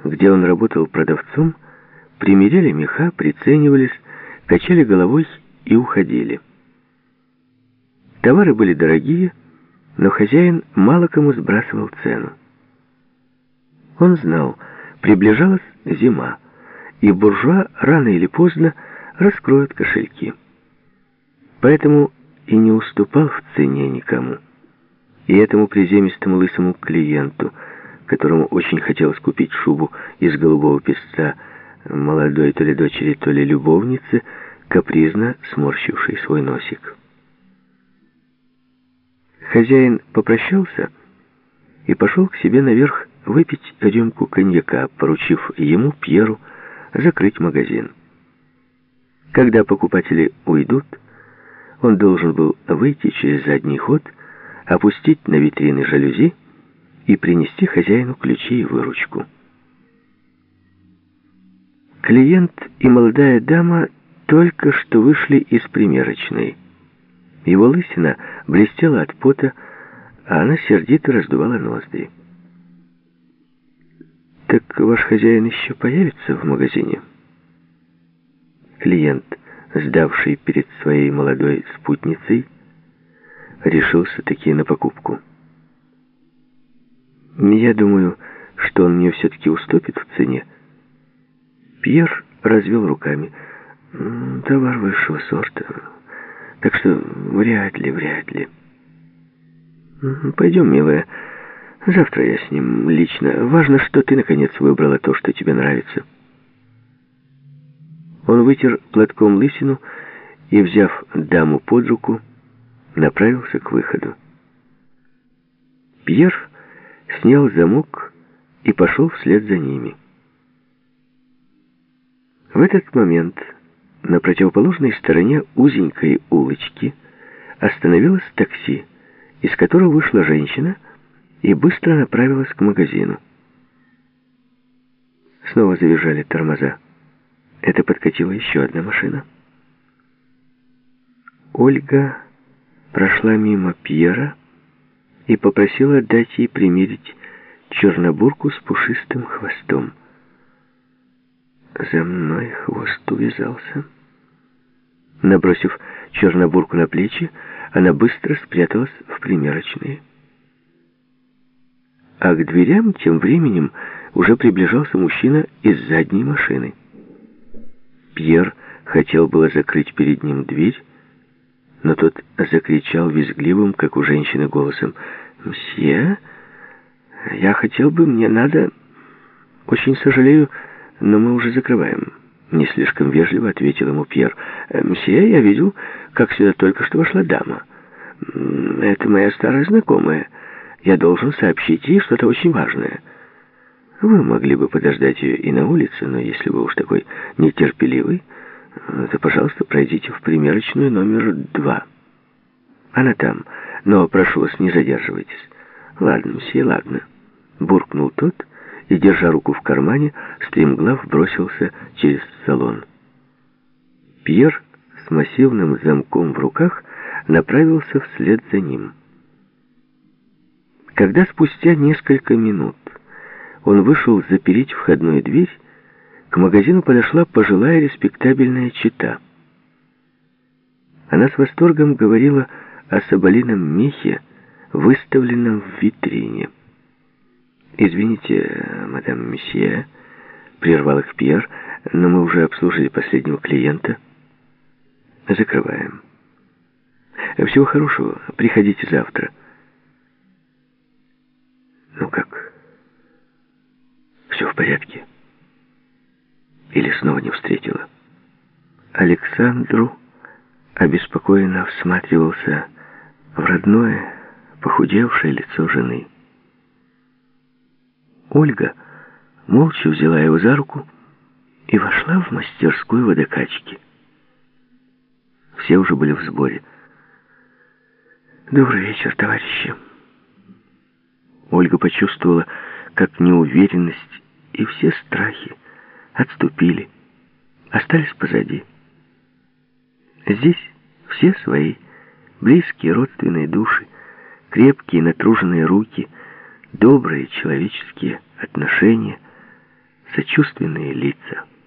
где он работал продавцом, примеряли меха, приценивались, качали головой и уходили. Товары были дорогие, но хозяин мало кому сбрасывал цену. Он знал, приближалась зима, и буржуа рано или поздно раскроют кошельки. Поэтому и не уступал в цене никому. И этому приземистому лысому клиенту, которому очень хотелось купить шубу из голубого песца молодой то ли дочери, то ли любовницы, капризно сморщивший свой носик. Хозяин попрощался и пошел к себе наверх выпить рюмку коньяка, поручив ему, Пьеру, закрыть магазин. Когда покупатели уйдут, он должен был выйти через задний ход, опустить на витрины жалюзи и принести хозяину ключи и выручку. Клиент и молодая дама только что вышли из примерочной. Его лысина блестела от пота, а она сердито раздувала ноздри. «Так ваш хозяин еще появится в магазине?» Клиент, сдавший перед своей молодой спутницей, решился таки на покупку. «Я думаю, что он мне все-таки уступит в цене». Пьер развел руками. «Товар высшего сорта, так что вряд ли. Пойдем, милая, завтра я с ним лично. Важно, что ты, наконец, выбрала то, что тебе нравится». Он вытер платком лысину и, взяв даму под руку, направился к выходу. Пьер снял замок и пошел вслед за ними. В этот момент на противоположной стороне узенькой улочки остановилось такси, из которого вышла женщина и быстро направилась к магазину. Снова завизжали тормоза. Это подкатила еще одна машина. Ольга прошла мимо Пьера и попросила дать ей примерить чернобурку с пушистым хвостом. За мной хвост увязался. Набросив чернобурку на плечи, она быстро спряталась в примерочной. А к дверям тем временем уже приближался мужчина из задней машины. Пьер хотел было закрыть перед ним дверь, но тот закричал визгливым, как у женщины, голосом: «Мсье, я хотел бы, мне надо... Очень сожалею, но мы уже закрываем». Не слишком вежливо ответил ему Пьер. «Мсье, я видел, как сюда только что вошла дама. Это моя старая знакомая. Я должен сообщить ей что-то очень важное. Вы могли бы подождать ее и на улице, но если вы уж такой нетерпеливый, то, пожалуйста, пройдите в примерочную номер 2. Она там, но прошу вас, не задерживайтесь». «Ладно, мсье, ладно», — буркнул тот и, держа руку в кармане, стремглав бросился через салон. Пьер с массивным замком в руках направился вслед за ним. Когда спустя несколько минут он вышел запереть входную дверь, к магазину подошла пожилая респектабельная чета. Она с восторгом говорила о соболином мехе, выставленном в витрине. «Извините, мадам, месье», — прервал их Пьер, — «но мы уже обслужили последнего клиента. Закрываем. Всего хорошего, приходите завтра». «Ну как? Все в порядке? Или снова не встретила?» Александру обеспокоенно всматривался в родное, похудевшее лицо жены. Ольга молча взяла его за руку и вошла в мастерскую водокачки. Все уже были в сборе. «Добрый вечер, товарищи». Ольга почувствовала, как неуверенность и все страхи отступили, остались позади. Здесь все свои, близкие родственные души, крепкие натруженные руки, добрые человеческие отношения, сочувственные лица.